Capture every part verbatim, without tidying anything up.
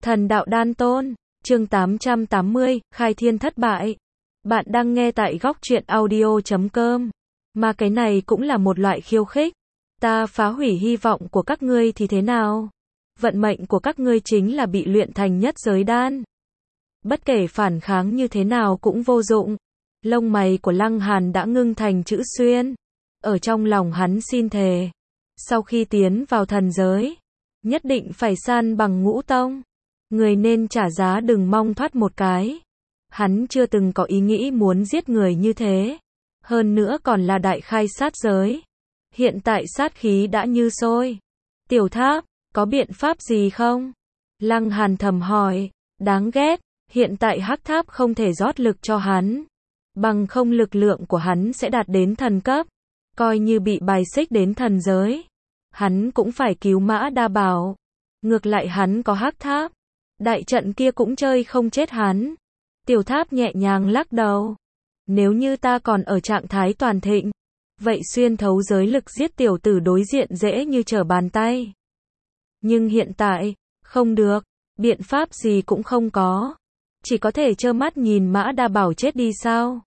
Thần đạo đan tôn, chương tám trăm tám mươi, khai thiên thất bại. Bạn đang nghe tại góc truyện audio chấm com. Mà cái này cũng là một loại khiêu khích. Ta phá hủy hy vọng của các ngươi thì thế nào? Vận mệnh của các ngươi chính là bị luyện thành nhất giới đan. Bất kể phản kháng như thế nào cũng vô dụng. Lông mày của Lăng Hàn đã ngưng thành chữ xuyên. Ở trong lòng hắn xin thề. Sau khi tiến vào thần giới, nhất định phải san bằng ngũ tông. Người nên trả giá đừng mong thoát một cái. Hắn chưa từng có ý nghĩ muốn giết người như thế. Hơn nữa còn là đại khai sát giới. Hiện tại sát khí đã như sôi. Tiểu Tháp, có biện pháp gì không? Lăng Hàn thầm hỏi. Đáng ghét, hiện tại Hắc Tháp không thể rót lực cho hắn. Bằng không lực lượng của hắn sẽ đạt đến thần cấp. Coi như bị bài xích đến thần giới. Hắn cũng phải cứu Mã Đa Bảo. Ngược lại hắn có Hắc Tháp. Đại trận kia cũng chơi không chết hắn. Tiểu Tháp nhẹ nhàng lắc đầu. Nếu như ta còn ở trạng thái toàn thịnh, vậy xuyên thấu giới lực giết tiểu tử đối diện dễ như trở bàn tay. Nhưng hiện tại, không được, biện pháp gì cũng không có. Chỉ có thể trơ mắt nhìn Mã Đa Bảo chết đi sao?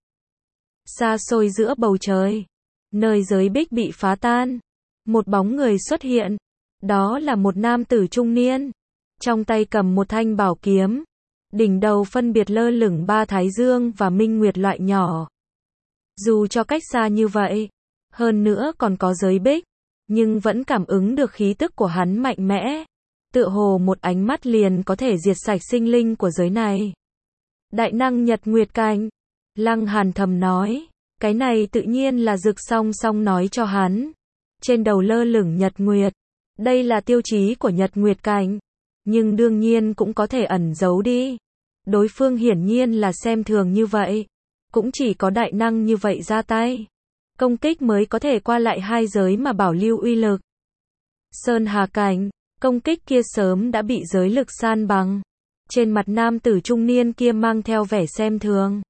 Xa xôi giữa bầu trời, nơi giới bích bị phá tan, một bóng người xuất hiện. Đó là một nam tử trung niên. Trong tay cầm một thanh bảo kiếm. Đỉnh đầu phân biệt lơ lửng ba thái dương và minh nguyệt loại nhỏ. Dù cho cách xa như vậy, hơn nữa còn có giới bích, nhưng vẫn cảm ứng được khí tức của hắn mạnh mẽ. Tựa hồ một ánh mắt liền có thể diệt sạch sinh linh của giới này. Đại năng Nhật Nguyệt Cảnh. Lăng Hàn thầm nói. Cái này tự nhiên là Dực Song Song nói cho hắn. Trên đầu lơ lửng Nhật Nguyệt. Đây là tiêu chí của Nhật Nguyệt Cảnh. Nhưng đương nhiên cũng có thể ẩn giấu đi. Đối phương hiển nhiên là xem thường như vậy. Cũng chỉ có đại năng như vậy ra tay. Công kích mới có thể qua lại hai giới mà bảo lưu uy lực. Sơn Hà Cảnh. Công kích kia sớm đã bị giới lực san bằng. Trên mặt nam tử trung niên kia mang theo vẻ xem thường.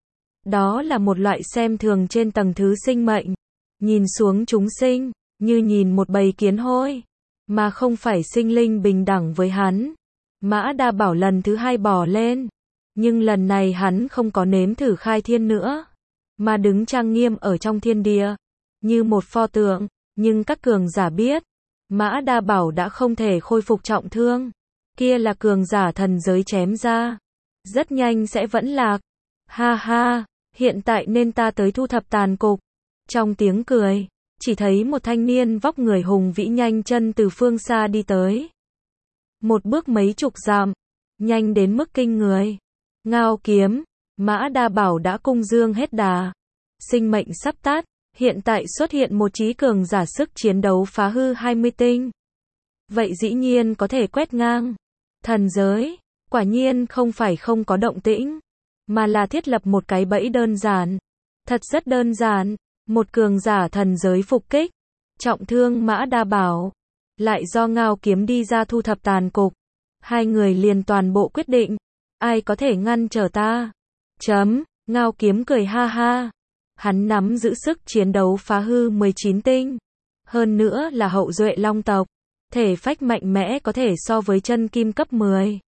Đó là một loại xem thường trên tầng thứ sinh mệnh. Nhìn xuống chúng sinh, như nhìn một bầy kiến hôi. Mà không phải sinh linh bình đẳng với hắn. Mã Đa Bảo lần thứ hai bò lên. Nhưng lần này hắn không có nếm thử khai thiên nữa. Mà đứng trang nghiêm ở trong thiên địa. Như một pho tượng. Nhưng các cường giả biết. Mã Đa Bảo đã không thể khôi phục trọng thương. Kia là cường giả thần giới chém ra. Rất nhanh sẽ vẫn lạc. Ha ha, hiện tại nên ta tới thu thập tàn cục. Trong tiếng cười. Chỉ thấy một thanh niên vóc người hùng vĩ nhanh chân từ phương xa đi tới. Một bước mấy chục dặm, nhanh đến mức kinh người. Ngao kiếm, Mã Đa Bảo đã cung dương hết đà. Sinh mệnh sắp tát, hiện tại xuất hiện một trí cường giả sức chiến đấu phá hư hai mươi tinh. Vậy dĩ nhiên có thể quét ngang. Thần giới, quả nhiên không phải không có động tĩnh, mà là thiết lập một cái bẫy đơn giản. Thật rất đơn giản. Một cường giả thần giới phục kích, trọng thương Mã Đa Bảo, lại do Ngao kiếm đi ra thu thập tàn cục. Hai người liền toàn bộ quyết định, ai có thể ngăn trở ta? Chấm, Ngao kiếm cười ha ha. Hắn nắm giữ sức chiến đấu phá hư mười chín tinh. Hơn nữa là hậu duệ long tộc. Thể phách mạnh mẽ có thể so với chân kim cấp mười.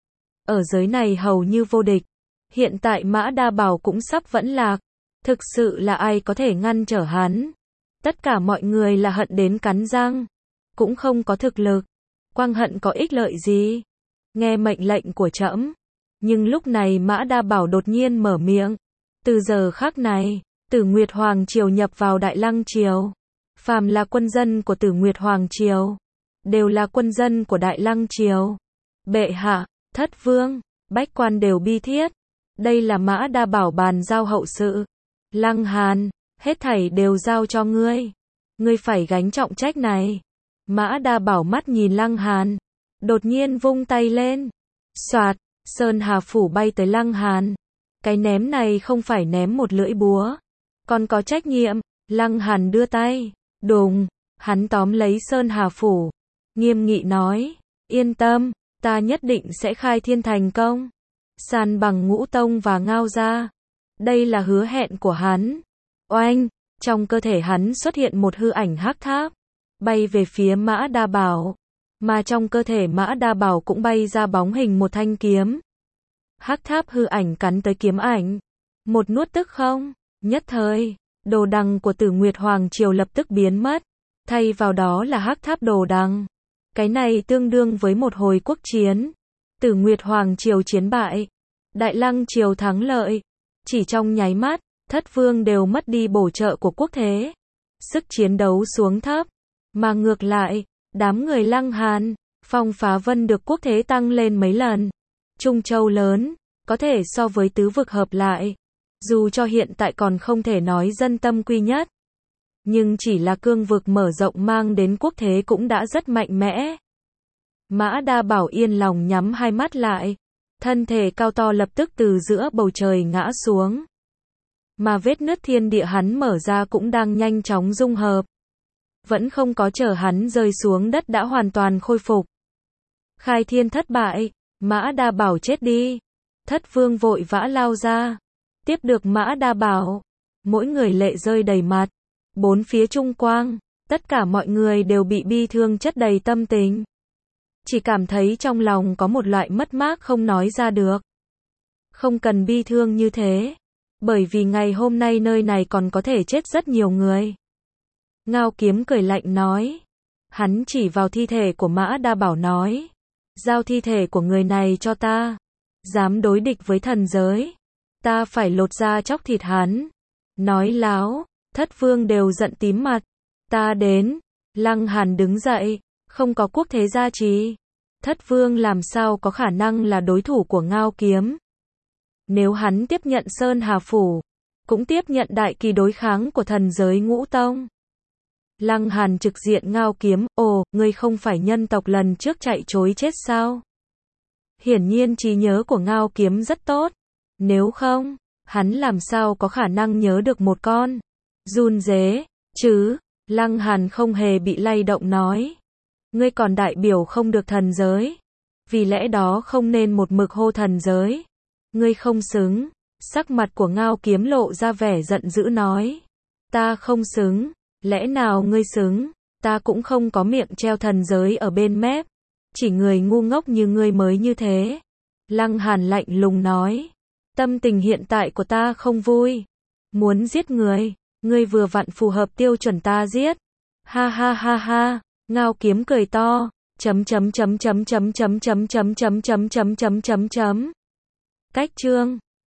Ở giới này hầu như vô địch. Hiện tại Mã Đa Bảo cũng sắp vẫn lạc. Thực sự là ai có thể ngăn trở hắn. Tất cả mọi người là hận đến cắn răng. Cũng không có thực lực. Quang hận có ích lợi gì? Nghe mệnh lệnh của trẫm. Nhưng lúc này Mã Đa Bảo đột nhiên mở miệng. Từ giờ khắc này, Tử Nguyệt Hoàng Triều nhập vào Đại Lăng Triều. Phàm là quân dân của Tử Nguyệt Hoàng Triều. Đều là quân dân của Đại Lăng Triều. Bệ hạ, thất vương, bách quan đều bi thiết. Đây là Mã Đa Bảo bàn giao hậu sự. Lăng Hàn, hết thảy đều giao cho ngươi. Ngươi phải gánh trọng trách này. Mã Đa Bảo mắt nhìn Lăng Hàn. Đột nhiên vung tay lên. Soạt, Sơn Hà Phủ bay tới Lăng Hàn. Cái ném này không phải ném một lưỡi búa. Còn có trách nhiệm. Lăng Hàn đưa tay. Đùng, hắn tóm lấy Sơn Hà Phủ. Nghiêm nghị nói. Yên tâm, ta nhất định sẽ khai thiên thành công. San bằng ngũ tông và Ngao gia. Đây là hứa hẹn của hắn. Oanh, trong cơ thể hắn xuất hiện một hư ảnh hắc tháp, bay về phía Mã Đa Bảo. Mà trong cơ thể Mã Đa Bảo cũng bay ra bóng hình một thanh kiếm. Hắc tháp hư ảnh cắn tới kiếm ảnh. Một nuốt tức không, nhất thời, đồ đằng của Tử Nguyệt Hoàng Triều lập tức biến mất. Thay vào đó là hắc tháp đồ đằng. Cái này tương đương với một hồi quốc chiến. Tử Nguyệt Hoàng Triều chiến bại. Đại Lăng Triều thắng lợi. Chỉ trong nháy mắt, thất vương đều mất đi bổ trợ của quốc thế. Sức chiến đấu xuống thấp. Mà ngược lại, đám người Lăng Hàn, Phong Phá Vân được quốc thế tăng lên mấy lần. Trung Châu lớn, có thể so với tứ vực hợp lại. Dù cho hiện tại còn không thể nói dân tâm quy nhất. Nhưng chỉ là cương vực mở rộng mang đến quốc thế cũng đã rất mạnh mẽ. Mã Đa Bảo yên lòng nhắm hai mắt lại. Thân thể cao to lập tức từ giữa bầu trời ngã xuống. Mà vết nứt thiên địa hắn mở ra cũng đang nhanh chóng dung hợp. Vẫn không có chờ hắn rơi xuống đất đã hoàn toàn khôi phục. Khai thiên thất bại, Mã Đa Bảo chết đi. Thất vương vội vã lao ra. Tiếp được Mã Đa Bảo. Mỗi người lệ rơi đầy mặt. Bốn phía trung quang, tất cả mọi người đều bị bi thương chất đầy tâm tình. Chỉ cảm thấy trong lòng có một loại mất mát không nói ra được. Không cần bi thương như thế. Bởi vì ngày hôm nay nơi này còn có thể chết rất nhiều người. Ngao Kiếm cười lạnh nói. Hắn chỉ vào thi thể của Mã Đa Bảo nói. Giao thi thể của người này cho ta. Dám đối địch với thần giới. Ta phải lột da chóc thịt hắn. Nói láo, thất vương đều giận tím mặt. Ta đến. Lăng Hàn đứng dậy. Không có quốc thế gia trì. Thất vương làm sao có khả năng là đối thủ của Ngao Kiếm. Nếu hắn tiếp nhận Sơn Hà Phủ, cũng tiếp nhận đại kỳ đối kháng của thần giới ngũ tông. Lăng Hàn trực diện Ngao Kiếm, ồ, ngươi không phải nhân tộc lần trước chạy chối chết sao? Hiển nhiên trí nhớ của Ngao Kiếm rất tốt. Nếu không, hắn làm sao có khả năng nhớ được một con run dế, chứ? Lăng Hàn không hề bị lay động nói. Ngươi còn đại biểu không được thần giới. Vì lẽ đó không nên một mực hô thần giới. Ngươi không xứng. Sắc mặt của Ngao Kiếm lộ ra vẻ giận dữ nói. Ta không xứng. Lẽ nào ngươi xứng? Ta cũng không có miệng treo thần giới ở bên mép. Chỉ người ngu ngốc như ngươi mới như thế. Lăng Hàn lạnh lùng nói. Tâm tình hiện tại của ta không vui. Muốn giết người. Ngươi vừa vặn phù hợp tiêu chuẩn ta giết. Ha ha ha ha. Ngao Kiếm cười to. Chấm chấm chấm chấm chấm chấm chấm chấm chấm chấm chấm chấm chấm chấm. Cách chương